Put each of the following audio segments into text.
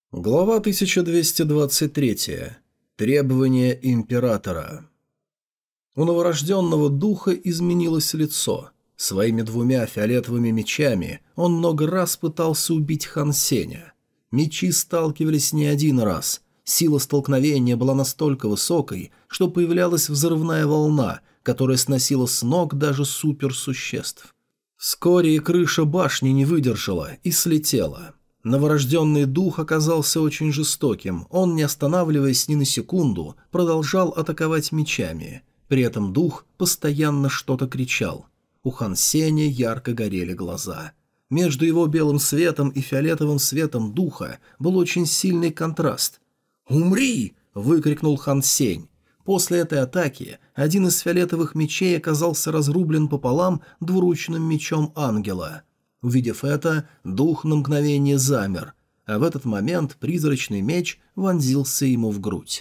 Глава 1223. Требования императора. У новорожденного духа изменилось лицо. Своими двумя фиолетовыми мечами он много раз пытался убить Хан Сеня. Мечи сталкивались не один раз. Сила столкновения была настолько высокой, что появлялась взрывная волна, которая сносила с ног даже суперсуществ. Вскоре и крыша башни не выдержала и слетела. Новорожденный дух оказался очень жестоким, он, не останавливаясь ни на секунду, продолжал атаковать мечами. При этом дух постоянно что-то кричал. У Хан Сеня ярко горели глаза. Между его белым светом и фиолетовым светом духа был очень сильный контраст. «Умри!» – выкрикнул Хан Сень. После этой атаки один из фиолетовых мечей оказался разрублен пополам двуручным мечом ангела. Увидев это, дух на мгновение замер, а в этот момент призрачный меч вонзился ему в грудь.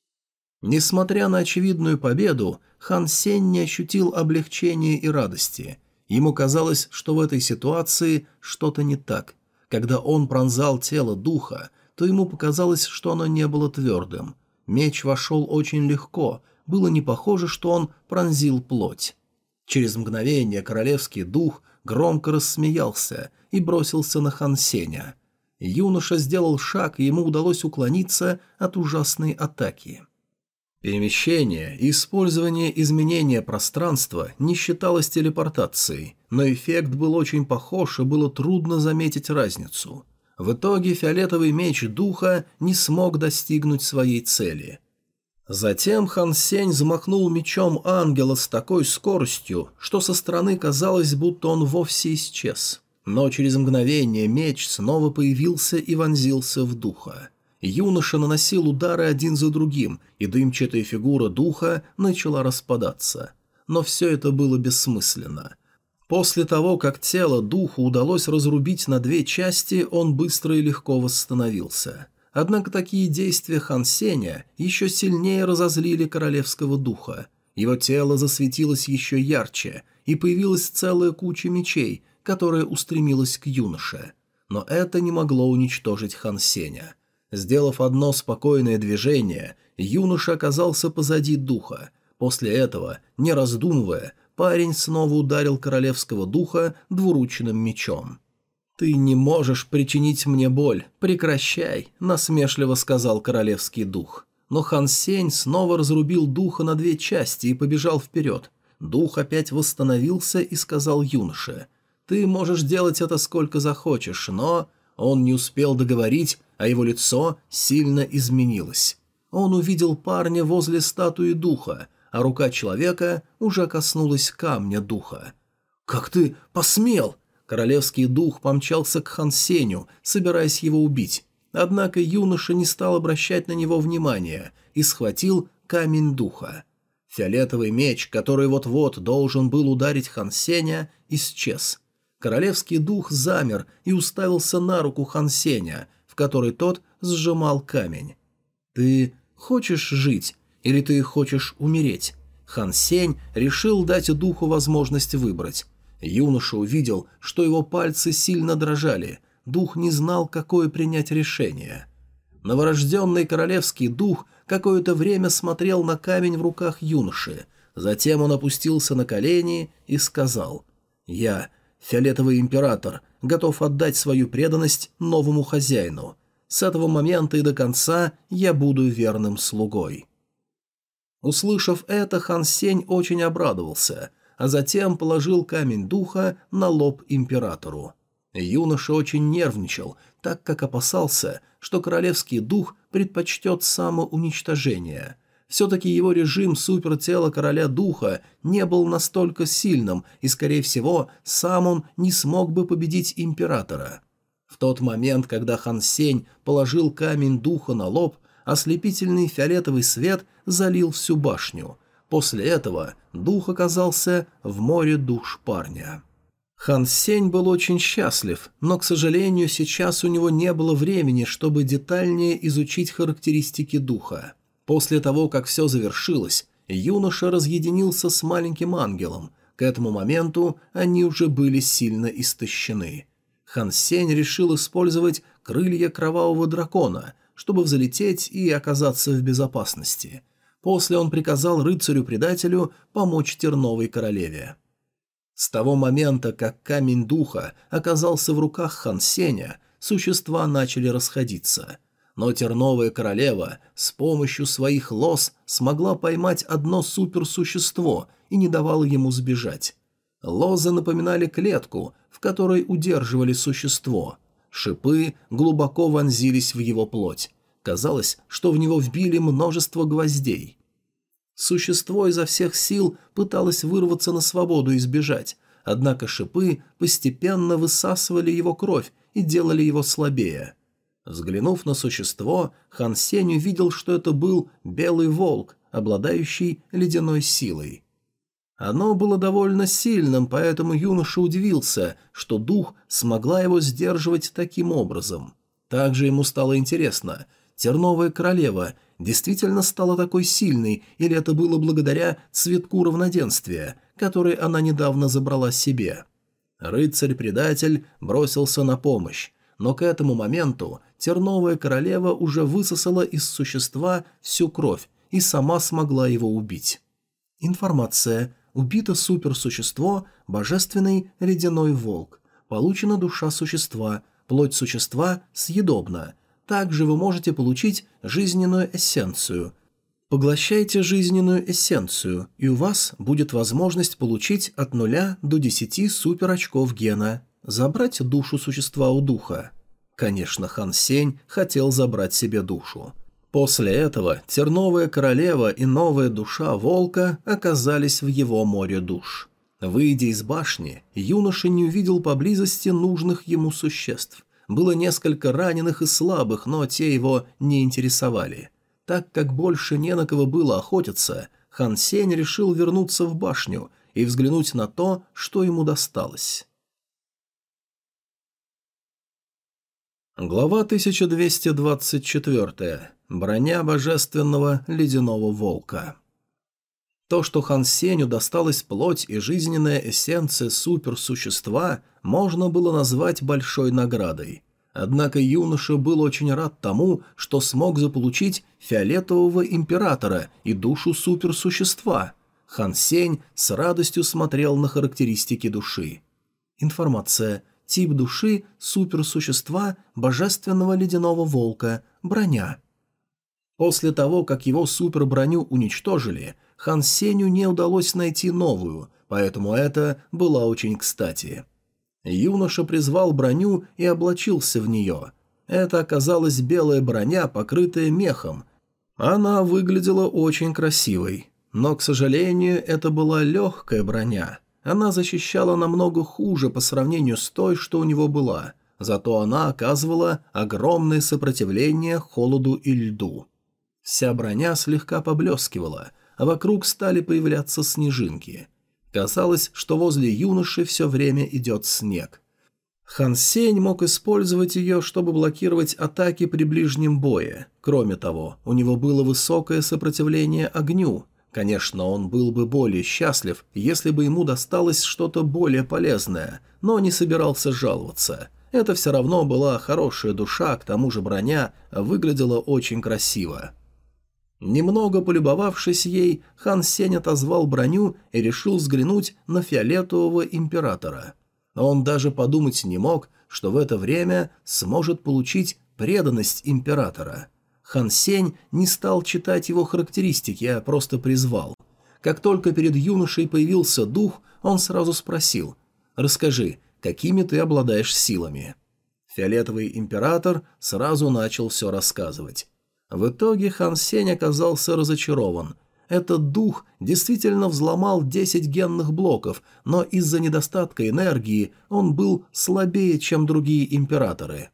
Несмотря на очевидную победу, Хан Сень не ощутил облегчения и радости. Ему казалось, что в этой ситуации что-то не так. Когда он пронзал тело духа, то ему показалось, что оно не было твердым. Меч вошел очень легко, было не похоже, что он пронзил плоть. Через мгновение королевский дух громко рассмеялся и бросился на Хан Сеня. Юноша сделал шаг, и ему удалось уклониться от ужасной атаки. Перемещение и использование изменения пространства не считалось телепортацией, но эффект был очень похож, и было трудно заметить разницу. В итоге фиолетовый меч духа не смог достигнуть своей цели. Затем Хан Сень взмахнул мечом ангела с такой скоростью, что со стороны казалось, будто он вовсе исчез. Но через мгновение меч снова появился и вонзился в духа. Юноша наносил удары один за другим, и дымчатая фигура духа начала распадаться. Но все это было бессмысленно. После того, как тело духу удалось разрубить на две части, он быстро и легко восстановился. Однако такие действия Хан Сеня еще сильнее разозлили королевского духа. Его тело засветилось еще ярче, и появилась целая куча мечей, которая устремилась к юноше. Но это не могло уничтожить Хан Сеня. Сделав одно спокойное движение, юноша оказался позади духа. После этого, не раздумывая, парень снова ударил королевского духа двуручным мечом. «Ты не можешь причинить мне боль, прекращай», – насмешливо сказал королевский дух. Но Хан Сень снова разрубил духа на две части и побежал вперед. Дух опять восстановился и сказал юноше: «Ты можешь делать это сколько захочешь, но...» Он не успел договорить, а его лицо сильно изменилось. Он увидел парня возле статуи духа, а рука человека уже коснулась камня духа. «Как ты посмел?» Королевский дух помчался к Хан Сеню, собираясь его убить. Однако юноша не стал обращать на него внимания и схватил камень духа. Фиолетовый меч, который вот-вот должен был ударить Хан Сеня, исчез. Королевский дух замер и уставился на руку Хан Сеня, в которой тот сжимал камень. «Ты хочешь жить или ты хочешь умереть?» Хан Сень решил дать духу возможность выбрать. Юноша увидел, что его пальцы сильно дрожали, дух не знал, какое принять решение. Новорожденный королевский дух какое-то время смотрел на камень в руках юноши, затем он опустился на колени и сказал: «Я, фиолетовый император, готов отдать свою преданность новому хозяину. С этого момента и до конца я буду верным слугой». Услышав это, Хан Сень очень обрадовался, а затем положил камень духа на лоб императору. Юноша очень нервничал, так как опасался, что королевский дух предпочтет самоуничтожение. Все-таки его режим супертела короля духа не был настолько сильным, и, скорее всего, сам он не смог бы победить императора. В тот момент, когда Хан Сень положил камень духа на лоб, ослепительный фиолетовый свет залил всю башню. После этого дух оказался в море душ парня. Хан Сень был очень счастлив, но, к сожалению, сейчас у него не было времени, чтобы детальнее изучить характеристики духа. После того, как все завершилось, юноша разъединился с маленьким ангелом. К этому моменту они уже были сильно истощены. Хан Сень решил использовать крылья кровавого дракона, чтобы взлететь и оказаться в безопасности. После он приказал рыцарю-предателю помочь Терновой королеве. С того момента, как камень духа оказался в руках Хан Сеня, существа начали расходиться. Но Терновая королева с помощью своих лос смогла поймать одно суперсущество и не давала ему сбежать. Лозы напоминали клетку, в которой удерживали существо. Шипы глубоко вонзились в его плоть. Казалось, что в него вбили множество гвоздей. Существо изо всех сил пыталось вырваться на свободу и сбежать, однако шипы постепенно высасывали его кровь и делали его слабее. Взглянув на существо, Хан Сень увидел, что это был белый волк, обладающий ледяной силой. Оно было довольно сильным, поэтому юноша удивился, что дух смогла его сдерживать таким образом. Также ему стало интересно, Терновая королева действительно стала такой сильной, или это было благодаря цветку равноденствия, который она недавно забрала себе. Рыцарь-предатель бросился на помощь, но к этому моменту Терновая королева уже высосала из существа всю кровь и сама смогла его убить. Информация. Убито суперсущество, божественный ледяной волк. Получена душа существа, плоть существа съедобна. Также вы можете получить жизненную эссенцию. Поглощайте жизненную эссенцию, и у вас будет возможность получить от 0 до 10 суперочков гена. Забрать душу существа у духа. Конечно, Хан Сень хотел забрать себе душу. После этого Терновая королева и новая душа волка оказались в его море душ. Выйдя из башни, юноша не увидел поблизости нужных ему существ. Было несколько раненых и слабых, но те его не интересовали. Так как больше не на кого было охотиться, Хан Сень решил вернуться в башню и взглянуть на то, что ему досталось. Глава 1224. Броня божественного ледяного волка. То, что Хан Сенью досталась плоть и жизненная эссенция суперсущества, можно было назвать большой наградой. Однако юноша был очень рад тому, что смог заполучить фиолетового императора и душу суперсущества. Хан Сень с радостью смотрел на характеристики души. Информация. Тип души суперсущества божественного ледяного волка. Броня. После того, как его суперброню уничтожили, Хан Сенью не удалось найти новую, поэтому это было очень кстати. Юноша призвал броню и облачился в нее. Это оказалась белая броня, покрытая мехом. Она выглядела очень красивой, но, к сожалению, это была легкая броня. Она защищала намного хуже по сравнению с той, что у него была, зато она оказывала огромное сопротивление холоду и льду. Вся броня слегка поблескивала, а вокруг стали появляться снежинки. Казалось, что возле юноши все время идет снег. Хан Сень мог использовать ее, чтобы блокировать атаки при ближнем бое. Кроме того, у него было высокое сопротивление огню. Конечно, он был бы более счастлив, если бы ему досталось что-то более полезное, но не собирался жаловаться. Это все равно была хорошая душа, к тому же броня выглядела очень красиво. Немного полюбовавшись ей, Хан Сень отозвал броню и решил взглянуть на фиолетового императора. Он даже подумать не мог, что в это время сможет получить преданность императора. Хан Сень не стал читать его характеристики, а просто призвал. Как только перед юношей появился дух, он сразу спросил: «Расскажи, какими ты обладаешь силами?» Фиолетовый император сразу начал все рассказывать. В итоге Хан Сень оказался разочарован. Этот дух действительно взломал 10 генных блоков, но из-за недостатка энергии он был слабее, чем другие императоры.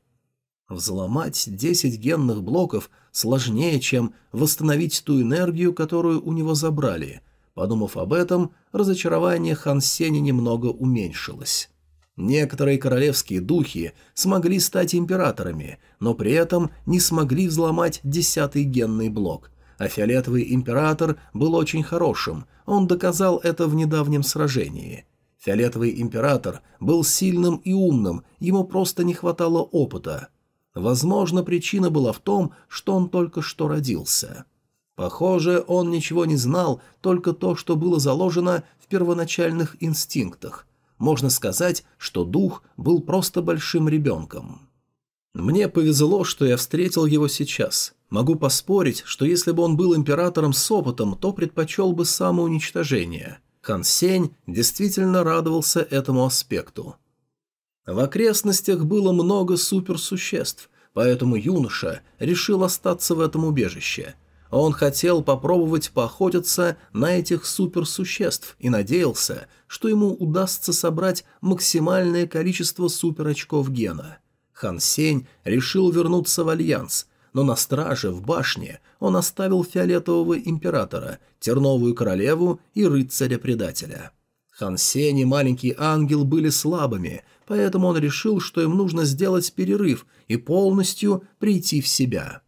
Взломать 10 генных блоков сложнее, чем восстановить ту энергию, которую у него забрали. Подумав об этом, разочарование Хан Сеня немного уменьшилось. Некоторые королевские духи смогли стать императорами, но при этом не смогли взломать 10-й генный блок. А фиолетовый император был очень хорошим, он доказал это в недавнем сражении. Фиолетовый император был сильным и умным, ему просто не хватало опыта. Возможно, причина была в том, что он только что родился. Похоже, он ничего не знал, только то, что было заложено в первоначальных инстинктах. Можно сказать, что дух был просто большим ребенком. Мне повезло, что я встретил его сейчас. Могу поспорить, что если бы он был императором с опытом, то предпочел бы самоуничтожение. Хан Сень действительно радовался этому аспекту. В окрестностях было много суперсуществ, поэтому юноша решил остаться в этом убежище. Он хотел попробовать поохотиться на этих суперсуществ и надеялся, что ему удастся собрать максимальное количество суперочков гена. Хан Сень решил вернуться в Альянс, но на страже в башне он оставил фиолетового императора, терновую королеву и рыцаря-предателя. Хан Сень и маленький ангел были слабыми, поэтому он решил, что им нужно сделать перерыв и полностью прийти в себя.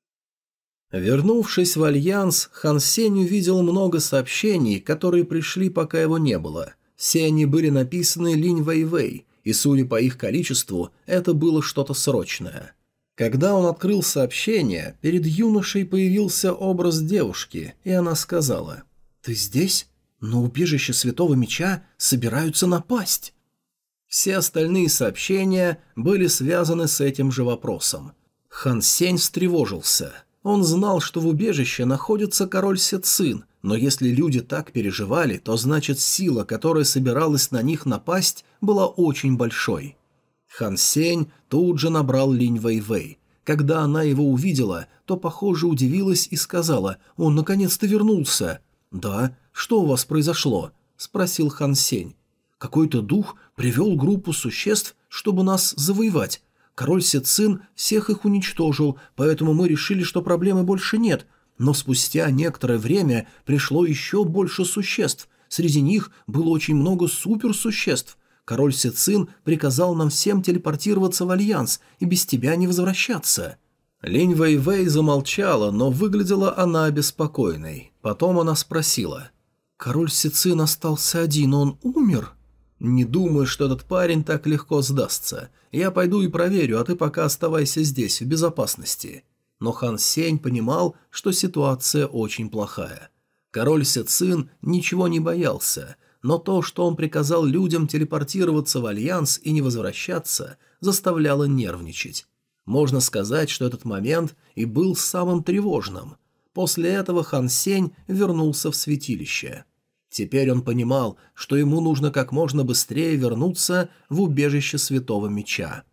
Вернувшись в Альянс, Хан Сень увидел много сообщений, которые пришли, пока его не было. Все они были написаны Линь Вэйвэй, и, судя по их количеству, это было что-то срочное. Когда он открыл сообщение, перед юношей появился образ девушки, и она сказала: «Ты здесь? На убежище Святого Меча собираются напасть». Все остальные сообщения были связаны с этим же вопросом. Хан Сень встревожился. Он знал, что в убежище находится король Се Цин, но если люди так переживали, то значит сила, которая собиралась на них напасть, была очень большой. Хан Сень тут же набрал Линь Вэйвэй. Когда она его увидела, то, похоже, удивилась и сказала: «Он наконец-то вернулся». «Да, что у вас произошло?» – спросил Хан Сень. «Какой-то дух привел группу существ, чтобы нас завоевать. Король Се Цин всех их уничтожил, поэтому мы решили, что проблемы больше нет. Но спустя некоторое время пришло еще больше существ. Среди них было очень много суперсуществ. Король Се Цин приказал нам всем телепортироваться в Альянс и без тебя не возвращаться». Линь Вэйвэй замолчала, но выглядела она обеспокоенной. Потом она спросила: «Король Се Цин остался один, он умер?» «Не думаю, что этот парень так легко сдастся. Я пойду и проверю, а ты пока оставайся здесь, в безопасности». Но Хан Сень понимал, что ситуация очень плохая. Король Се Цин ничего не боялся, но то, что он приказал людям телепортироваться в Альянс и не возвращаться, заставляло нервничать. Можно сказать, что этот момент и был самым тревожным. После этого Хан Сень вернулся в святилище. Теперь он понимал, что ему нужно как можно быстрее вернуться в убежище Святого Меча.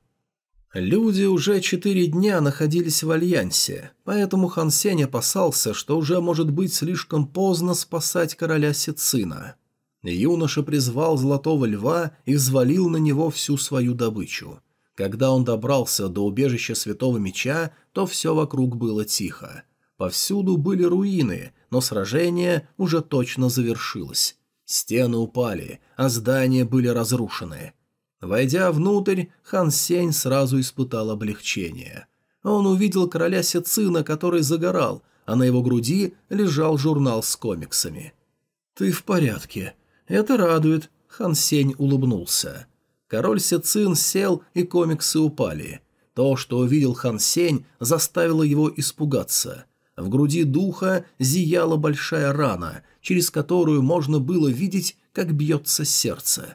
Люди уже 4 дня находились в Альянсе, поэтому Хан Сень опасался, что уже может быть слишком поздно спасать короля Се Цина. Юноша призвал Золотого Льва и взвалил на него всю свою добычу. Когда он добрался до убежища Святого Меча, то все вокруг было тихо. Повсюду были руины, но сражение уже точно завершилось. Стены упали, а здания были разрушены. Войдя внутрь, Хан Сень сразу испытал облегчение. Он увидел короля Се Цина, который загорал, а на его груди лежал журнал с комиксами. «Ты в порядке. Это радует», — Хан Сень улыбнулся. Король Се Цин сел, и комиксы упали. То, что увидел Хан Сень, заставило его испугаться. В груди духа зияла большая рана, через которую можно было видеть, как бьется сердце.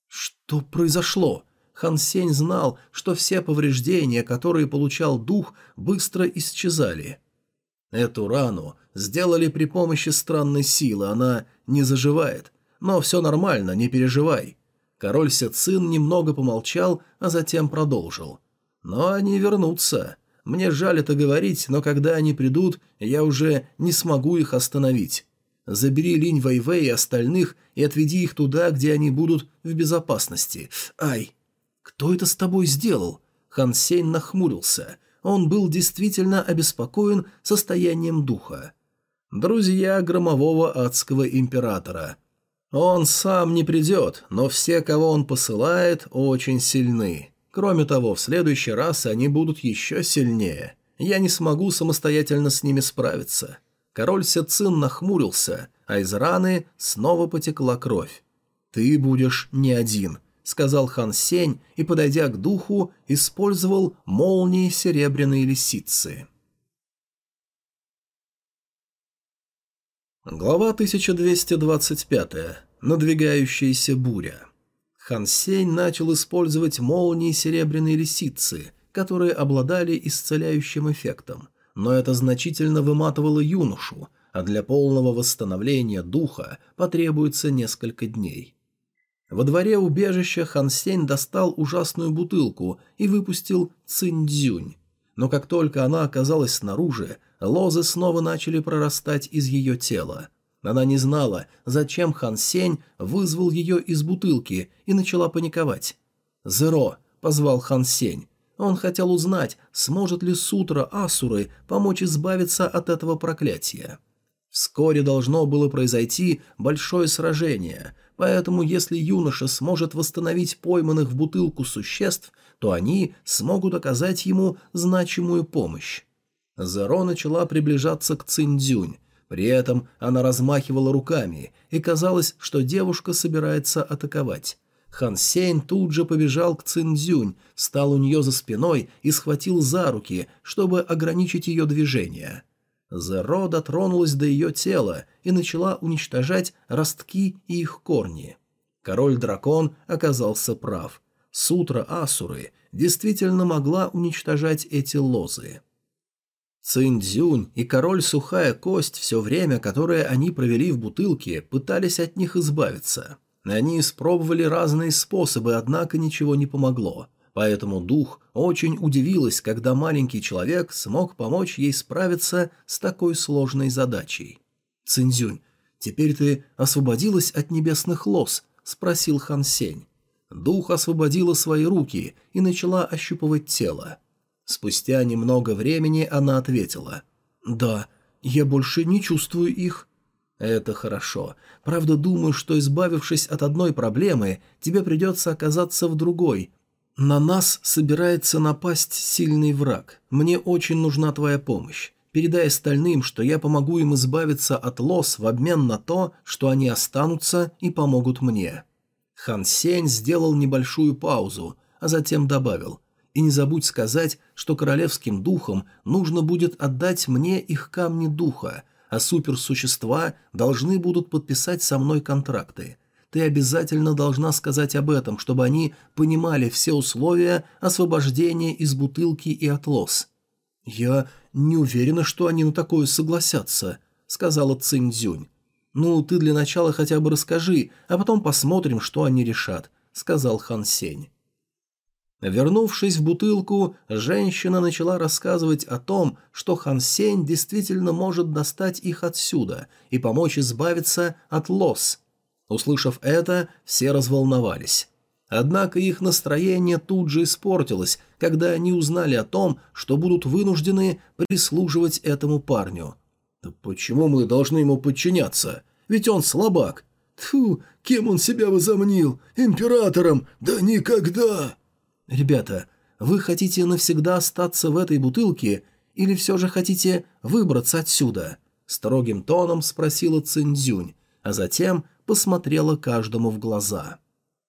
Что произошло? Хан Сень знал, что все повреждения, которые получал дух, быстро исчезали. Эту рану сделали при помощи странной силы, она не заживает. Но все нормально, не переживай. Король Се Цин немного помолчал, а затем продолжил. Но они вернутся. Мне жаль это говорить, но когда они придут, я уже не смогу их остановить. Забери Линь Вэйвэй и остальных и отведи их туда, где они будут в безопасности. Ай! Кто это с тобой сделал? Хан Сень нахмурился. Он был действительно обеспокоен состоянием духа. Друзья громового адского императора. Он сам не придет, но все, кого он посылает, очень сильны. Кроме того, в следующий раз они будут еще сильнее. Я не смогу самостоятельно с ними справиться. Король Се Цин нахмурился, а из раны снова потекла кровь. «Ты будешь не один. сказал Хан Сень и, подойдя к духу, использовал молнии серебряной лисицы. Глава 1225. Надвигающаяся буря. Хан Сень начал использовать молнии серебряной лисицы, которые обладали исцеляющим эффектом, но это значительно выматывало юношу, а для полного восстановления духа потребуется несколько дней. Во дворе убежища Хан Сень достал ужасную бутылку и выпустил Цинь-дзюнь. Но как только она оказалась снаружи, лозы снова начали прорастать из ее тела. Она не знала, зачем Хан Сень вызвал ее из бутылки, и начала паниковать. «Зеро!» – позвал Хан Сень. Он хотел узнать, сможет ли сутра Асуры помочь избавиться от этого проклятия. Вскоре должно было произойти большое сражение, поэтому если юноша сможет восстановить пойманных в бутылку существ, то они смогут оказать ему значимую помощь. Зеро начала приближаться к Цинь-дзюнь. При этом она размахивала руками, и казалось, что девушка собирается атаковать. Хан Сень тут же побежал к Цинь-дзюнь, стал у нее за спиной и схватил за руки, чтобы ограничить ее движение. Зеро дотронулась до ее тела и начала уничтожать ростки и их корни. Король-дракон оказался прав. Сутра Асуры действительно могла уничтожать эти лозы. Цинь-дзюнь и король Сухая Кость все время, которое они провели в бутылке, пытались от них избавиться. Они испробовали разные способы, однако ничего не помогло. Поэтому дух очень удивилась, когда маленький человек смог помочь ей справиться с такой сложной задачей. «Цинь-дзюнь, теперь ты освободилась от небесных лоз?» – спросил Хан Сень. Дух освободила свои руки и начала ощупывать тело. Спустя немного времени она ответила: «Да, я больше не чувствую их». «Это хорошо. Правда, думаю, что, избавившись от одной проблемы, тебе придется оказаться в другой. На нас собирается напасть сильный враг. Мне очень нужна твоя помощь. Передай остальным, что я помогу им избавиться от лоз в обмен на то, что они останутся и помогут мне». Хан Сень сделал небольшую паузу, а затем добавил: «И не забудь сказать, что королевским духам нужно будет отдать мне их камни духа, а суперсущества должны будут подписать со мной контракты. Ты обязательно должна сказать об этом, чтобы они понимали все условия освобождения из бутылки и от лоз». «Я не уверена, что они на такое согласятся», — сказала Цинь-дзюнь. «Ну, ты для начала хотя бы расскажи, а потом посмотрим, что они решат», — сказал Хан Сень. Вернувшись в бутылку, женщина начала рассказывать о том, что Хан Сень действительно может достать их отсюда и помочь избавиться от лоз. Услышав это, все разволновались. Однако их настроение тут же испортилось, когда они узнали о том, что будут вынуждены прислуживать этому парню. «Да почему мы должны ему подчиняться? Ведь он слабак». «Тьфу, кем он себя возомнил? Императором? Да никогда!» «Ребята, вы хотите навсегда остаться в этой бутылке или все же хотите выбраться отсюда?» Строгим тоном спросила Цинь-дзюнь, а затем посмотрела каждому в глаза.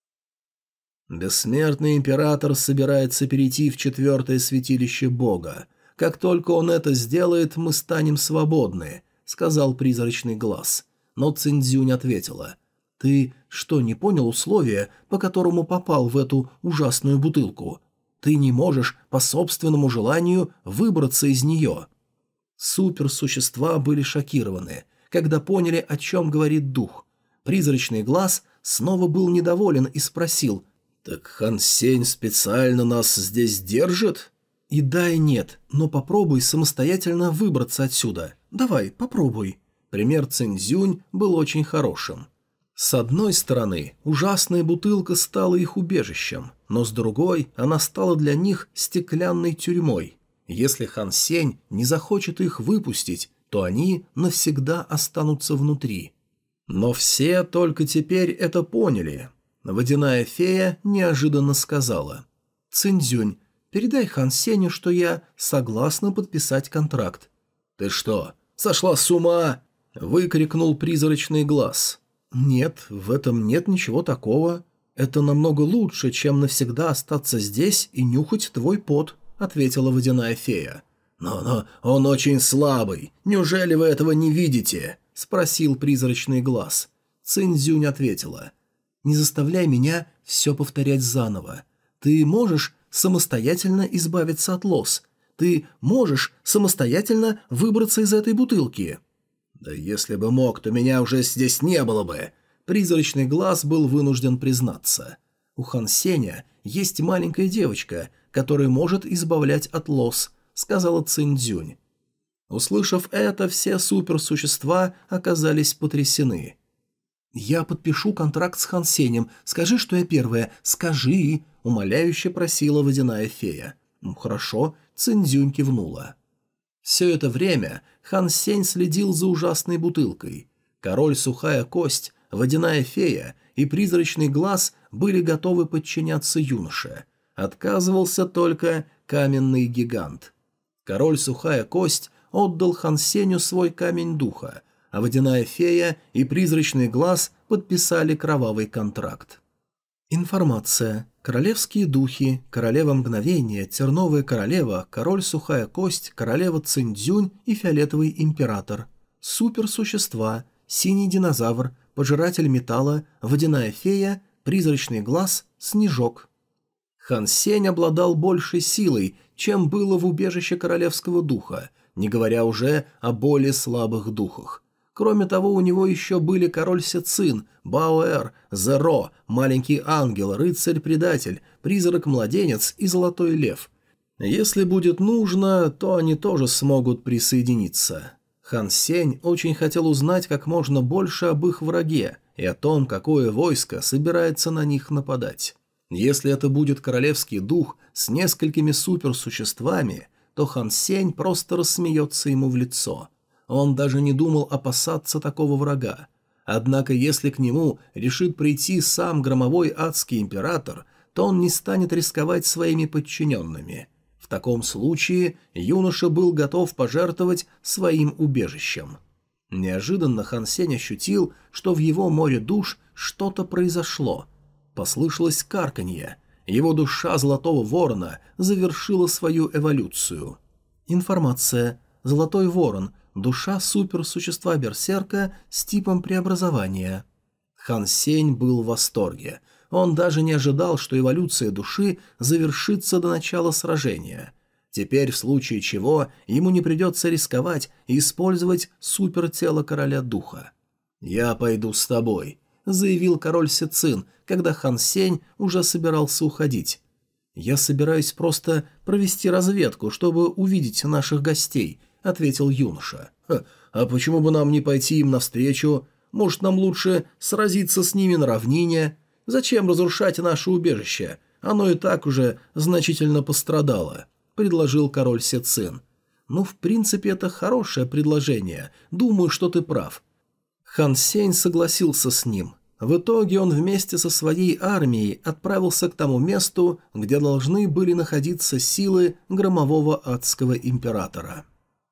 «Бессмертный император собирается перейти в 4-е святилище Бога. Как только он это сделает, мы станем свободны», — сказал призрачный глаз. Но Цинь-дзюнь ответила: «Ты что, не понял условия, по которому попал в эту ужасную бутылку? Ты не можешь по собственному желанию выбраться из нее». Суперсущества были шокированы, когда поняли, о чем говорит дух. Призрачный глаз снова был недоволен и спросил: «Так Хан Сень специально нас здесь держит?» «И да, и нет, но попробуй самостоятельно выбраться отсюда. Давай, попробуй». Пример Цинь-дзюнь был очень хорошим. С одной стороны, ужасная бутылка стала их убежищем, но с другой она стала для них стеклянной тюрьмой. Если Хан Сень не захочет их выпустить, то они навсегда останутся внутри. Но все только теперь это поняли. Водяная фея неожиданно сказала: «Цинь-дзюнь, передай Хан Сенью, что я согласна подписать контракт». «Ты что, сошла с ума?» – выкрикнул призрачный глаз. «Нет, в этом нет ничего такого. «Это намного лучше, чем навсегда остаться здесь и нюхать твой пот», — ответила водяная фея. «Но он очень слабый. Неужели вы этого не видите?» — спросил призрачный глаз. Цинзюнь ответила. «Не заставляй меня все повторять заново. Ты можешь самостоятельно избавиться от лос. Ты можешь самостоятельно выбраться из этой бутылки». «Да если бы мог, то меня уже здесь не было бы». Призрачный глаз был вынужден признаться. «У Хан Сеня есть маленькая девочка, которая может избавлять от лос», — сказала Цинцзюнь. Услышав это, все суперсущества оказались потрясены. «Я подпишу контракт с Хан Сенем. Скажи, что я первая. Скажи!» — умоляюще просила водяная фея. «Хорошо», — Цинцзюнь кивнула. Все это время Хан Сень следил за ужасной бутылкой. Король Сухая Кость, водяная фея и призрачный глаз были готовы подчиняться юноше. Отказывался только каменный гигант. Король Сухая Кость отдал Хан Сеню свой камень духа, а водяная фея и призрачный глаз подписали кровавый контракт. Информация. Королевские духи, королева мгновения, терновая королева, король Сухая Кость, королева Цинцзюнь и фиолетовый император. Суперсущества. Синий динозавр, пожиратель металла, водяная фея, призрачный глаз, снежок. Хан Сень обладал большей силой, чем было в убежище королевского духа, не говоря уже о более слабых духах. Кроме того, у него еще были король Сецин, Баоэр, Зеро, маленький ангел, рыцарь-предатель, призрак-младенец и золотой лев. Если будет нужно, то они тоже смогут присоединиться. Хан Сень очень хотел узнать как можно больше об их враге и о том, какое войско собирается на них нападать. Если это будет королевский дух с несколькими суперсуществами, то Хан Сень просто рассмеется ему в лицо. Он даже не думал опасаться такого врага. Однако если к нему решит прийти сам громовой адский император, то он не станет рисковать своими подчиненными. В таком случае юноша был готов пожертвовать своим убежищем. Неожиданно Хан Сень ощутил, что в его море душ что-то произошло. Послышалось карканье. Его душа Золотого Ворона завершила свою эволюцию. Информация. Золотой Ворон. Душа суперсущества Берсерка с типом преобразования. Хан Сень был в восторге. Он даже не ожидал, что эволюция души завершится до начала сражения. Теперь, в случае чего, ему не придется рисковать и использовать супертело короля духа. «Я пойду с тобой», — заявил король Сецин, когда Хан Сень уже собирался уходить. «Я собираюсь просто провести разведку, чтобы увидеть наших гостей», — ответил юноша. «А почему бы нам не пойти им навстречу? Может, нам лучше сразиться с ними на равнине? Зачем разрушать наше убежище? Оно и так уже значительно пострадало», — предложил король Сецин. «Ну, в принципе, это хорошее предложение. Думаю, что ты прав». Хан Сень согласился с ним. В итоге он вместе со своей армией отправился к тому месту, где должны были находиться силы громового адского императора.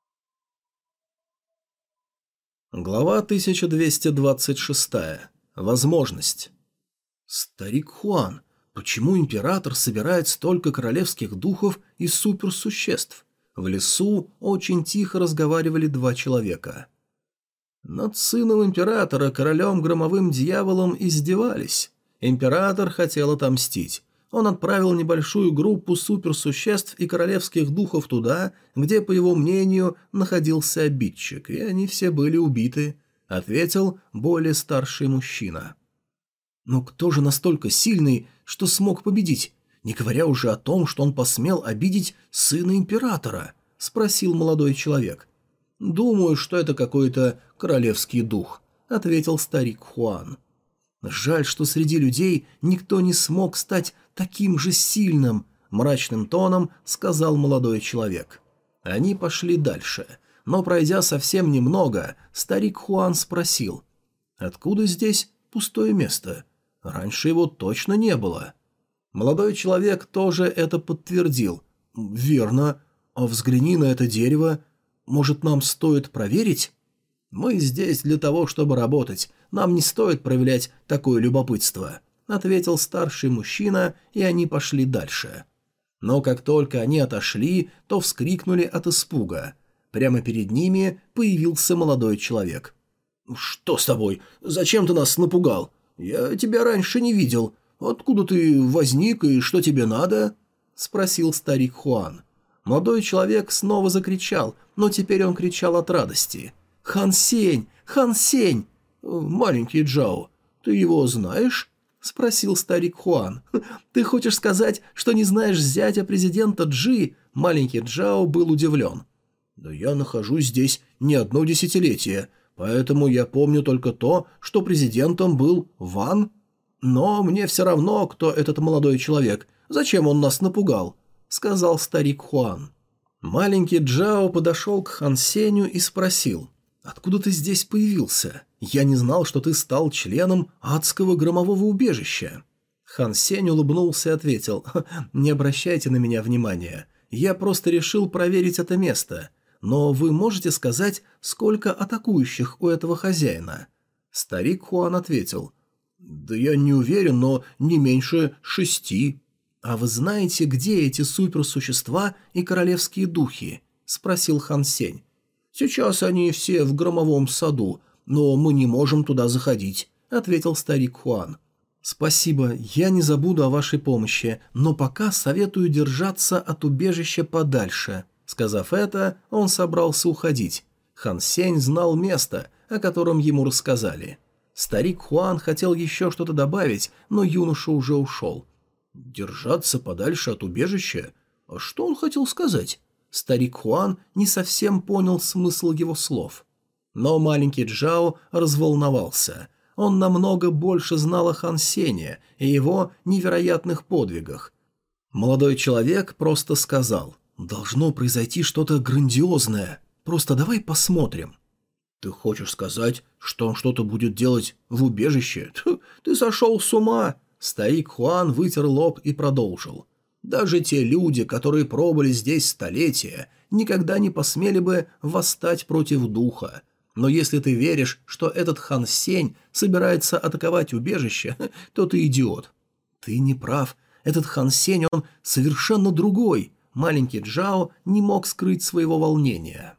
Глава 1226. Возможность. «Старик Хуан, почему император собирает столько королевских духов и суперсуществ?» В лесу очень тихо разговаривали два человека. Над сыном императора, королем Громовым Дьяволом, издевались. Император хотел отомстить. Он отправил небольшую группу суперсуществ и королевских духов туда, где, по его мнению, находился обидчик, и они все были убиты, — ответил более старший мужчина. «Но кто же настолько сильный, что смог победить, не говоря уже о том, что он посмел обидеть сына императора?» — спросил молодой человек. «Думаю, что это какой-то королевский дух», — ответил старик Хуан. «Жаль, что среди людей никто не смог стать таким же сильным», — мрачным тоном сказал молодой человек. Они пошли дальше, но, пройдя совсем немного, старик Хуан спросил: «Откуда здесь пустое место? Раньше его точно не было». Молодой человек тоже это подтвердил. «Верно. А взгляни на это дерево. Может, нам стоит проверить?» «Мы здесь для того, чтобы работать. Нам не стоит проявлять такое любопытство». ответил старший мужчина, и они пошли дальше. Но как только они отошли, то вскрикнули от испуга. Прямо перед ними появился молодой человек. «Что с тобой? Зачем ты нас напугал? Я тебя раньше не видел. Откуда ты возник и что тебе надо?» – спросил старик Хуан. Молодой человек снова закричал, но теперь он кричал от радости. «Хан Сень! Хан Сень!» «Маленький Джао, ты его знаешь?» – спросил старик Хуан. «Ты хочешь сказать, что не знаешь зятя президента Джи?» Маленький Джао был удивлен. «Да я нахожусь здесь не одно десятилетие, поэтому я помню только то, что президентом был Ван. Но мне все равно, кто этот молодой человек, зачем он нас напугал», — сказал старик Хуан. Маленький Джао подошел к Хан Сенью и спросил: «Откуда ты здесь появился? Я не знал, что ты стал членом адского громового убежища». Хан Сень улыбнулся и ответил: «Не обращайте на меня внимания, я просто решил проверить это место. Но вы можете сказать, сколько атакующих у этого хозяина?» Старик Хуан ответил: «Да я не уверен, но не меньше 6. «А вы знаете, где эти суперсущества и королевские духи?» – спросил Хан Сень. «Сейчас они все в громовом саду, но мы не можем туда заходить», – ответил старик Хуан. «Спасибо, я не забуду о вашей помощи, но пока советую держаться от убежища подальше». Сказав это, он собрался уходить. Хан Сень знал место, о котором ему рассказали. Старик Хуан хотел еще что-то добавить, но юноша уже ушел. «Держаться подальше от убежища? А что он хотел сказать?» Старик Хуан не совсем понял смысл его слов. Но маленький Джао разволновался. Он намного больше знал о Хан Сене и его невероятных подвигах. Молодой человек просто сказал: «Должно произойти что-то грандиозное. Просто давай посмотрим». «Ты хочешь сказать, что он что-то будет делать в убежище? Ты сошел с ума!» Старик Хуан вытер лоб и продолжил. «Даже те люди, которые пробыли здесь столетия, никогда не посмели бы восстать против духа. Но если ты веришь, что этот Хан Сень собирается атаковать убежище, то ты идиот». «Ты не прав. Этот Хан Сень, он совершенно другой». Маленький Джао не мог скрыть своего волнения.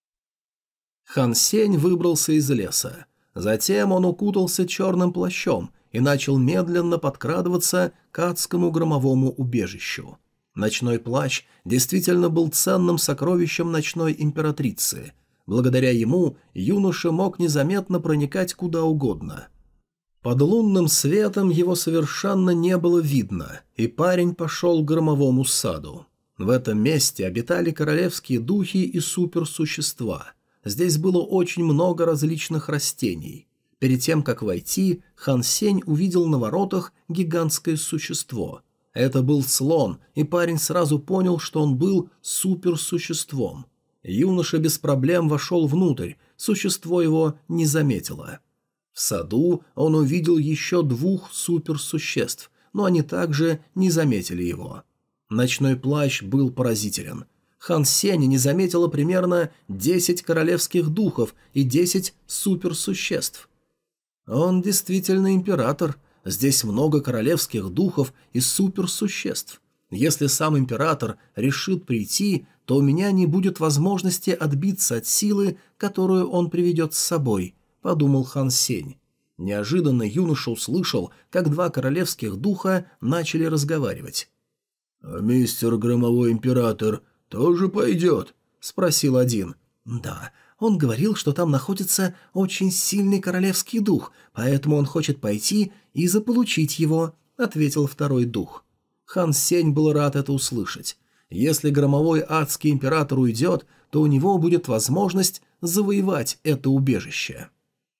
Хан Сень выбрался из леса. Затем он укутался черным плащом и начал медленно подкрадываться к адскому громовому убежищу. Ночной плащ действительно был ценным сокровищем ночной императрицы. Благодаря ему юноша мог незаметно проникать куда угодно. Под лунным светом его совершенно не было видно, и парень пошел к громовому саду. В этом месте обитали королевские духи и суперсущества. Здесь было очень много различных растений. Перед тем, как войти, Хан Сень увидел на воротах гигантское существо. Это был слон, и парень сразу понял, что он был суперсуществом. Юноша без проблем вошел внутрь, существо его не заметило. В саду он увидел еще 2 суперсуществ, но они также не заметили его. Ночной плащ был поразителен. Хан Сень не заметила примерно 10 королевских духов и 10 суперсуществ. Он действительно император. Здесь много королевских духов и суперсуществ. Если сам император решит прийти, то у меня не будет возможности отбиться от силы, которую он приведет с собой, подумал Хан Сень. Неожиданно юноша услышал, как 2 королевских духа начали разговаривать. «А мистер Громовой Император тоже пойдет?» – спросил один. «Да, он говорил, что там находится очень сильный королевский дух, поэтому он хочет пойти и заполучить его», – ответил второй дух. Хан Сень был рад это услышать. Если Громовой Адский Император уйдет, то у него будет возможность завоевать это убежище.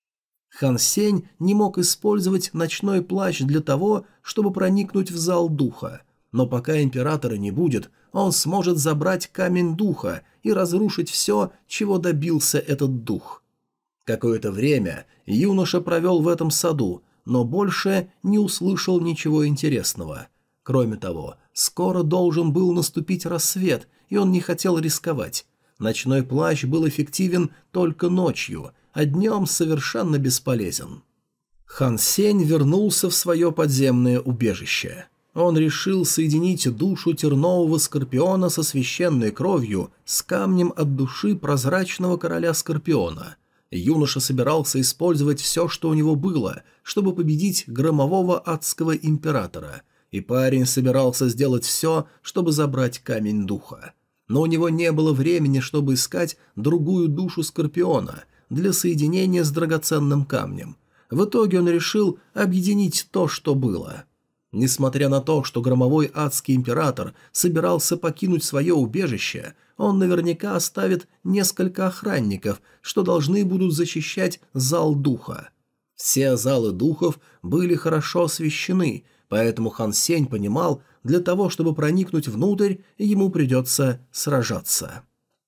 Хан Сень не мог использовать ночной плащ для того, чтобы проникнуть в зал духа. Но пока императора не будет, он сможет забрать камень духа и разрушить все, чего добился этот дух. Какое-то время юноша провел в этом саду, но больше не услышал ничего интересного. Кроме того, скоро должен был наступить рассвет, и он не хотел рисковать. Ночной плащ был эффективен только ночью, а днем совершенно бесполезен. Хан Сень вернулся в свое подземное убежище. Он решил соединить душу тернового скорпиона со священной кровью с камнем от души прозрачного короля скорпиона. Юноша собирался использовать все, что у него было, чтобы победить громового адского императора, и парень собирался сделать все, чтобы забрать камень духа. Но у него не было времени, чтобы искать другую душу скорпиона для соединения с драгоценным камнем. В итоге он решил объединить то, что было. Несмотря на то, что громовой адский император собирался покинуть свое убежище, он наверняка оставит несколько охранников, что должны будут защищать зал духа. Все залы духов были хорошо освещены, поэтому Хан Сень понимал, для того, чтобы проникнуть внутрь, ему придется сражаться.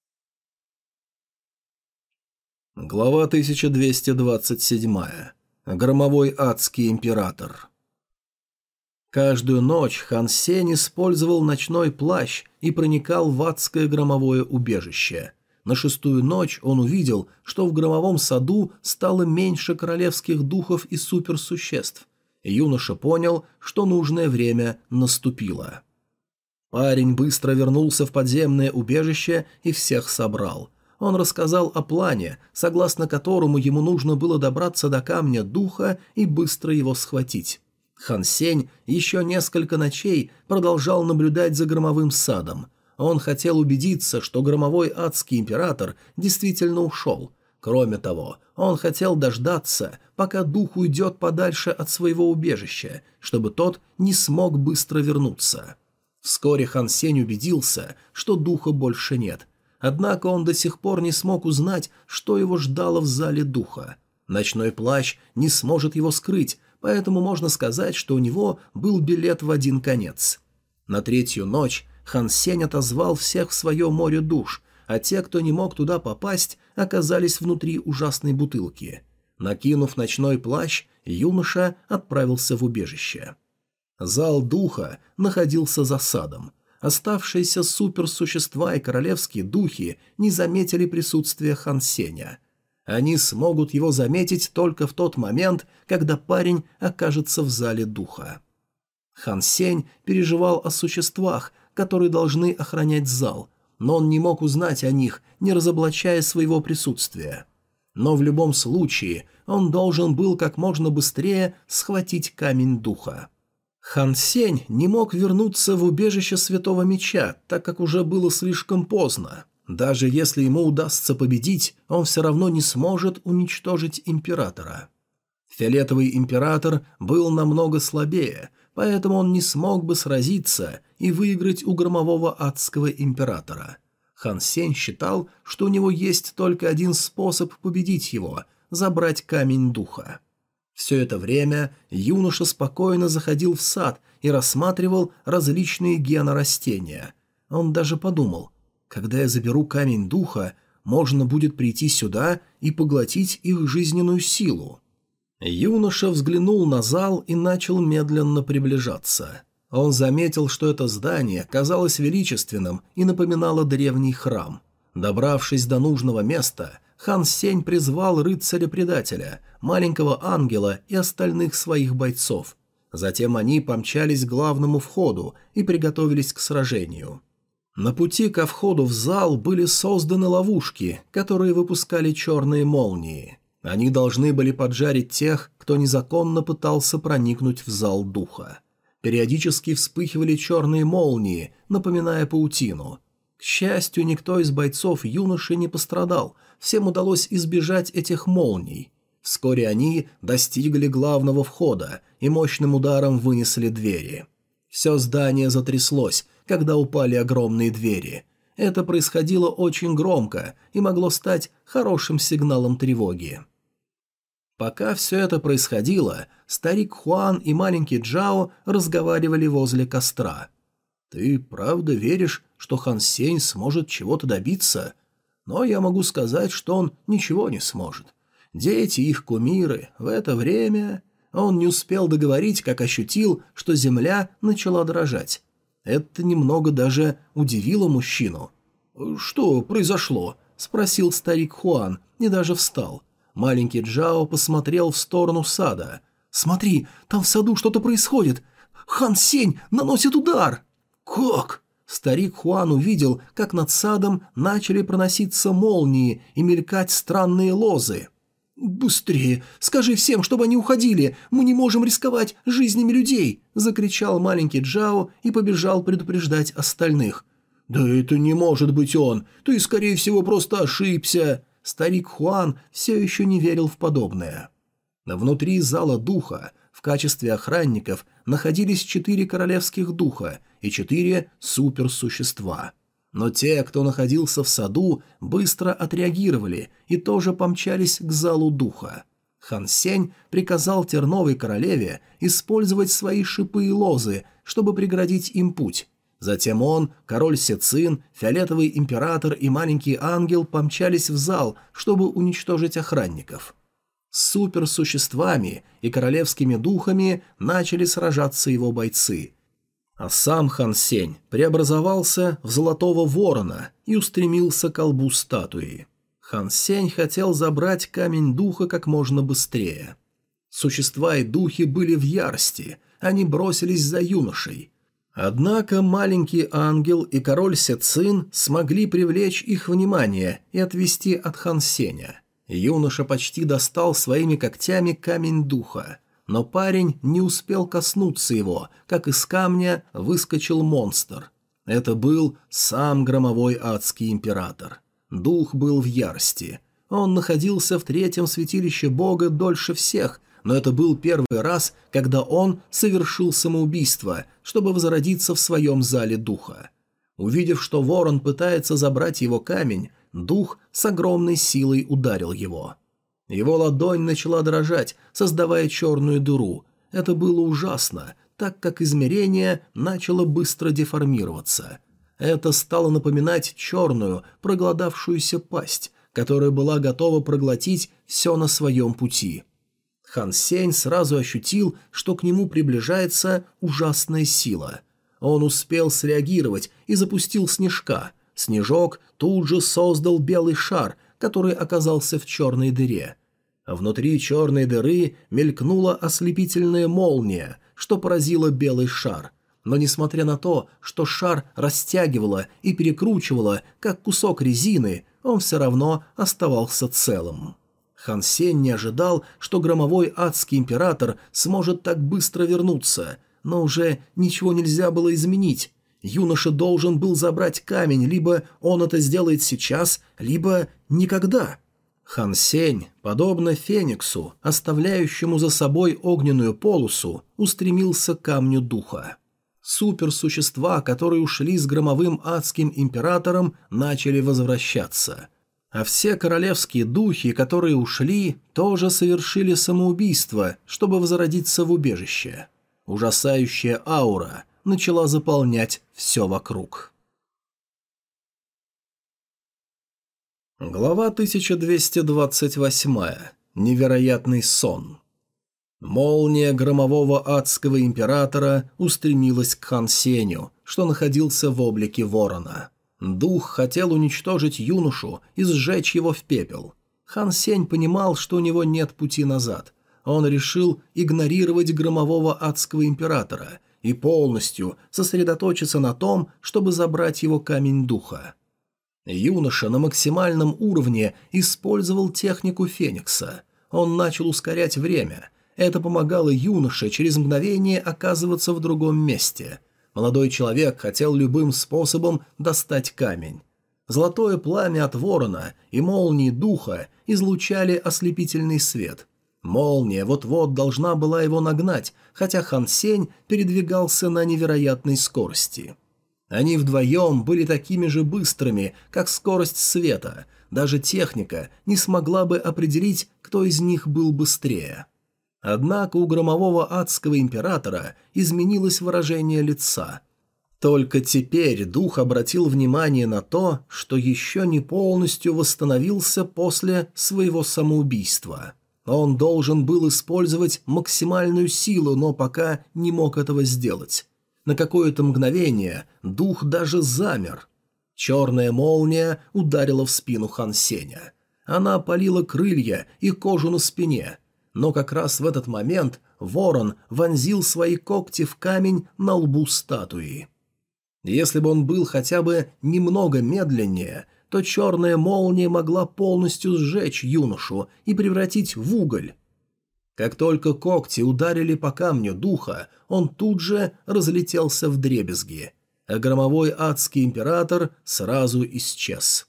Глава 1227. Громовой адский император. Каждую ночь Хан Сень использовал ночной плащ и проникал в адское громовое убежище. На шестую ночь он увидел, что в громовом саду стало меньше королевских духов и суперсуществ. Юноша понял, что нужное время наступило. Парень быстро вернулся в подземное убежище и всех собрал. Он рассказал о плане, согласно которому ему нужно было добраться до камня духа и быстро его схватить. Хан Сень еще несколько ночей продолжал наблюдать за громовым садом. Он хотел убедиться, что громовой адский император действительно ушел. Кроме того, он хотел дождаться, пока дух уйдет подальше от своего убежища, чтобы тот не смог быстро вернуться. Вскоре Хан Сень убедился, что духа больше нет. Однако он до сих пор не смог узнать, что его ждало в зале духа. Ночной плащ не сможет его скрыть, поэтому можно сказать, что у него был билет в один конец. На третью ночь Хан Сень отозвал всех в свое море душ, а те, кто не мог туда попасть, оказались внутри ужасной бутылки. Накинув ночной плащ, юноша отправился в убежище. Зал духа находился за садом. Оставшиеся суперсущества и королевские духи не заметили присутствия Хан Сеня. Они смогут его заметить только в тот момент, когда парень окажется в зале духа. Хан Сень переживал о существах, которые должны охранять зал, но он не мог узнать о них, не разоблачая своего присутствия. Но в любом случае он должен был как можно быстрее схватить камень духа. Хан Сень не мог вернуться в убежище Святого Меча, так как уже было слишком поздно. Даже если ему удастся победить, он все равно не сможет уничтожить императора. Фиолетовый император был намного слабее, поэтому он не смог бы сразиться и выиграть у громового адского императора. Хан Сень считал, что у него есть только один способ победить его – забрать камень духа. Все это время юноша спокойно заходил в сад и рассматривал различные генорастения. Он даже подумал, когда я заберу камень духа, можно будет прийти сюда и поглотить их жизненную силу. Юноша взглянул на зал и начал медленно приближаться. Он заметил, что это здание казалось величественным и напоминало древний храм. Добравшись до нужного места, Хан Сень призвал рыцаря-предателя, маленького ангела и остальных своих бойцов. Затем они помчались к главному входу и приготовились к сражению. На пути ко входу в зал были созданы ловушки, которые выпускали черные молнии. Они должны были поджарить тех, кто незаконно пытался проникнуть в зал духа. Периодически вспыхивали черные молнии, напоминая паутину. К счастью, никто из бойцов юноши не пострадал, всем удалось избежать этих молний. Вскоре они достигли главного входа и мощным ударом вынесли двери. Все здание затряслось, когда упали огромные двери. Это происходило очень громко и могло стать хорошим сигналом тревоги. Пока все это происходило, старик Хуан и маленький Джао разговаривали возле костра. «Ты правда веришь, что Хан Сень сможет чего-то добиться? Но я могу сказать, что он ничего не сможет. Дети их кумиры в это время...» Он не успел договорить, как ощутил, что земля начала дрожать. Это немного даже удивило мужчину. «Что произошло?» – спросил старик Хуан и даже встал. Маленький Джао посмотрел в сторону сада. «Смотри, там в саду что-то происходит! Хан Сень наносит удар!» «Как?» Старик Хуан увидел, как над садом начали проноситься молнии и мелькать странные лозы. «Быстрее! Скажи всем, чтобы они уходили! Мы не можем рисковать жизнями людей!» – закричал маленький Джао и побежал предупреждать остальных. «Да это не может быть он! Ты, скорее всего, просто ошибся!» Старик Хуан все еще не верил в подобное. Внутри зала духа в качестве охранников находились 4 королевских духа и 4 суперсущества. Но те, кто находился в саду, быстро отреагировали и тоже помчались к залу духа. Хан Сень приказал Терновой королеве использовать свои шипы и лозы, чтобы преградить им путь. Затем он, король Сецин, фиолетовый император и маленький ангел помчались в зал, чтобы уничтожить охранников. С суперсуществами и королевскими духами начали сражаться его бойцы. А сам Хан Сень преобразовался в золотого ворона и устремился к колбу статуи. Хан Сень хотел забрать камень духа как можно быстрее. Существа и духи были в ярости, они бросились за юношей. Однако маленький ангел и король Сецин смогли привлечь их внимание и отвести от Хан Сеня. Юноша почти достал своими когтями камень духа, но парень не успел коснуться его, как из камня выскочил монстр. Это был сам громовой адский император. Дух был в ярости. Он находился в 3-м святилище бога дольше всех, но это был первый раз, когда он совершил самоубийство, чтобы возродиться в своем зале духа. Увидев, что ворон пытается забрать его камень, дух с огромной силой ударил его. Его ладонь начала дрожать, создавая черную дыру. Это было ужасно, так как измерение начало быстро деформироваться. Это стало напоминать черную, проголодавшуюся пасть, которая была готова проглотить все на своем пути. Хан Сень сразу ощутил, что к нему приближается ужасная сила. Он успел среагировать и запустил снежка. Снежок тут же создал белый шар, который оказался в черной дыре. Внутри черной дыры мелькнула ослепительная молния, что поразило белый шар. Но несмотря на то, что шар растягивало и перекручивало, как кусок резины, он все равно оставался целым. Хан Сень не ожидал, что громовой адский император сможет так быстро вернуться, но уже ничего нельзя было изменить. Юноша должен был забрать камень, либо он это сделает сейчас, либо никогда. Хан Сень, подобно Фениксу, оставляющему за собой огненную полосу, устремился к камню духа. Суперсущества, которые ушли с громовым адским императором, начали возвращаться. А все королевские духи, которые ушли, тоже совершили самоубийство, чтобы возродиться в убежище. Ужасающая аура начала заполнять все вокруг. Глава 1228. Невероятный сон. Молния громового адского императора устремилась к Хан Сенью, что находился в облике ворона. Дух хотел уничтожить юношу и сжечь его в пепел. Хан Сень понимал, что у него нет пути назад. Он решил игнорировать громового адского императора и полностью сосредоточиться на том, чтобы забрать его камень духа. Юноша на максимальном уровне использовал технику Феникса. Он начал ускорять время. Это помогало юноше через мгновение оказываться в другом месте. Молодой человек хотел любым способом достать камень. Золотое пламя от ворона и молнии духа излучали ослепительный свет. Молния вот-вот должна была его нагнать, хотя Хан Сень передвигался на невероятной скорости. Они вдвоем были такими же быстрыми, как скорость света. Даже техника не смогла бы определить, кто из них был быстрее. Однако у громового адского императора изменилось выражение лица. Только теперь дух обратил внимание на то, что еще не полностью восстановился после своего самоубийства. Он должен был использовать максимальную силу, но пока не мог этого сделать. На какое-то мгновение дух даже замер. Черная молния ударила в спину Хан Сеня. Она опалила крылья и кожу на спине. Но как раз в этот момент ворон вонзил свои когти в камень на лбу статуи. Если бы он был хотя бы немного медленнее, то черная молния могла полностью сжечь юношу и превратить в уголь. Как только когти ударили по камню духа, он тут же разлетелся вдребезги, а громовой адский император сразу исчез.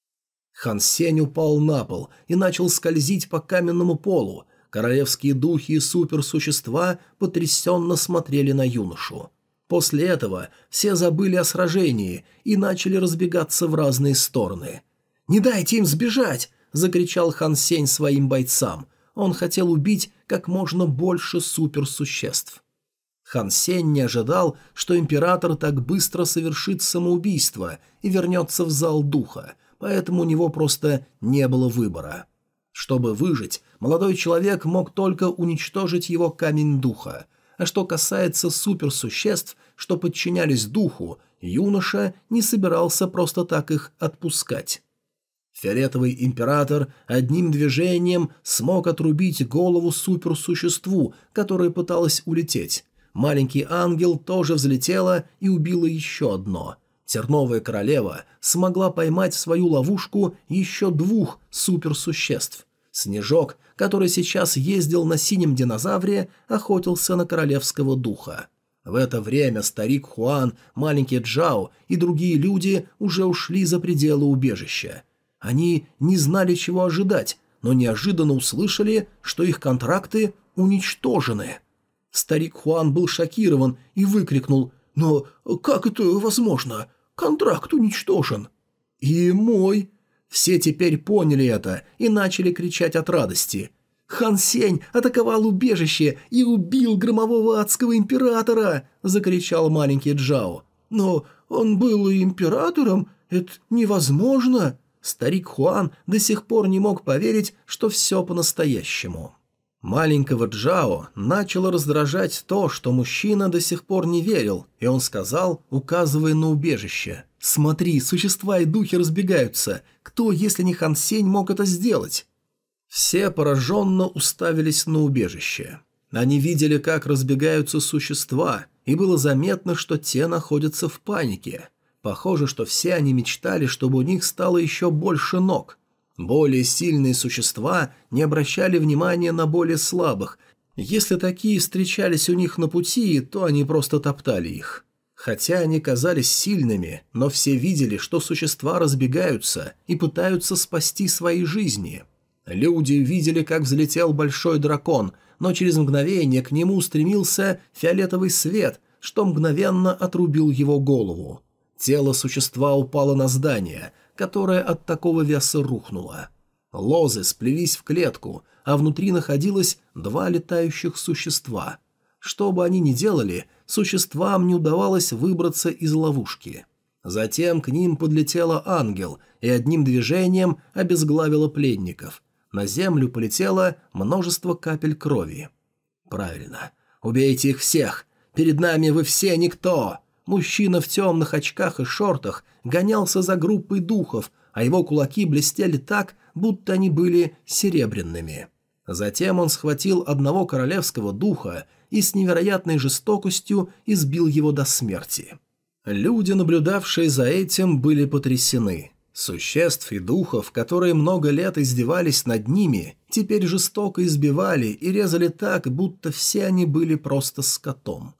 Хан Сень упал на пол и начал скользить по каменному полу. Королевские духи и суперсущества потрясенно смотрели на юношу. После этого все забыли о сражении и начали разбегаться в разные стороны. «Не дайте им сбежать!» – закричал Хан Сень своим бойцам. Он хотел убить как можно больше суперсуществ. Хан Сень не ожидал, что император так быстро совершит самоубийство и вернется в зал духа, поэтому у него просто не было выбора. Чтобы выжить, молодой человек мог только уничтожить его камень духа, а что касается суперсуществ, что подчинялись духу, юноша не собирался просто так их отпускать. Фиолетовый император одним движением смог отрубить голову суперсуществу, которое пыталось улететь. Маленький ангел тоже взлетела и убила еще одно. Терновая королева смогла поймать в свою ловушку еще 2 суперсуществ. Снежок, который сейчас ездил на синем динозавре, охотился на королевского духа. В это время старик Хуан, маленький Джао и другие люди уже ушли за пределы убежища. Они не знали, чего ожидать, но неожиданно услышали, что их контракты уничтожены. Старик Хуан был шокирован и выкрикнул: «Но как это возможно? Контракт уничтожен!» «И мой!» Все теперь поняли это и начали кричать от радости. «Хан Сень атаковал убежище и убил громового адского императора!» – закричал маленький Джао. «Но он был императором? Это невозможно!» Старик Хуан до сих пор не мог поверить, что все по-настоящему. Маленького Джао начало раздражать то, что мужчина до сих пор не верил, и он сказал, указывая на убежище: «Смотри, существа и духи разбегаются. Кто, если не Хан Сень, мог это сделать?» Все пораженно уставились на убежище. Они видели, как разбегаются существа, и было заметно, что те находятся в панике. Похоже, что все они мечтали, чтобы у них стало еще больше ног. Более сильные существа не обращали внимания на более слабых. Если такие встречались у них на пути, то они просто топтали их. Хотя они казались сильными, но все видели, что существа разбегаются и пытаются спасти свои жизни. Люди видели, как взлетел большой дракон, но через мгновение к нему устремился фиолетовый свет, что мгновенно отрубил его голову. Тело существа упало на здание, которое от такого веса рухнуло. Лозы сплелись в клетку, а внутри находилось 2 летающих существа. Что бы они ни делали, существам не удавалось выбраться из ловушки. Затем к ним подлетела ангел и одним движением обезглавила пленников. На землю полетело множество капель крови. «Правильно. Убейте их всех! Перед нами вы все никто!» Мужчина в темных очках и шортах гонялся за группой духов, а его кулаки блестели так, будто они были серебряными. Затем он схватил одного королевского духа и с невероятной жестокостью избил его до смерти. Люди, наблюдавшие за этим, были потрясены. Существ и духов, которые много лет издевались над ними, теперь жестоко избивали и резали так, будто все они были просто скотом.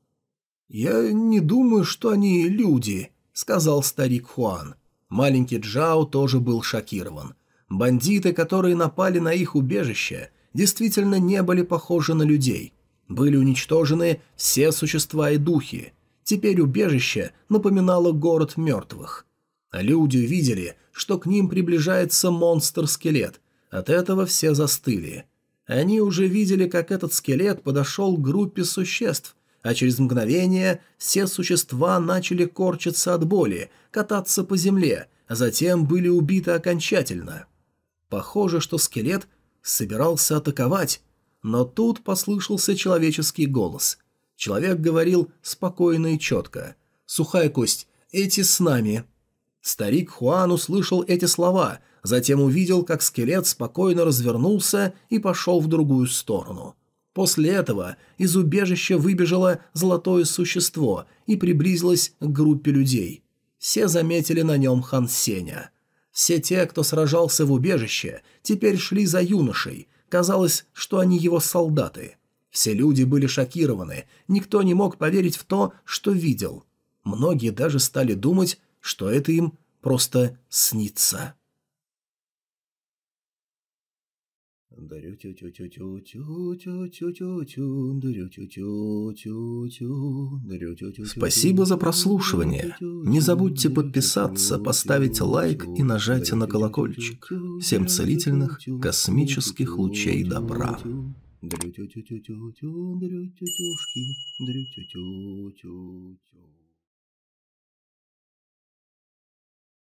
«Я не думаю, что они люди», — сказал старик Хуан. Маленький Джао тоже был шокирован. Бандиты, которые напали на их убежище, действительно не были похожи на людей. Были уничтожены все существа и духи. Теперь убежище напоминало город мертвых. Люди увидели, что к ним приближается монстр-скелет. От этого все застыли. Они уже видели, как этот скелет подошел к группе существ, а через мгновение все существа начали корчиться от боли, кататься по земле, а затем были убиты окончательно. Похоже, что скелет собирался атаковать, но тут послышался человеческий голос. Человек говорил спокойно и четко: «Сухая кость, эти с нами». Старик Хуан услышал эти слова, затем увидел, как скелет спокойно развернулся и пошел в другую сторону. После этого из убежища выбежало золотое существо и приблизилось к группе людей. Все заметили на нем Хан Сеня. Все те, кто сражался в убежище, теперь шли за юношей. Казалось, что они его солдаты. Все люди были шокированы, никто не мог поверить в то, что видел. Многие даже стали думать, что это им просто снится. Спасибо за прослушивание. Не забудьте подписаться, поставить лайк и нажать на колокольчик. Всем целительных космических лучей добра. Дрю-тю-тю-тю-тю-тю, дрю-тю-тю-тюшки, дрю-тю-тю-тю-тю.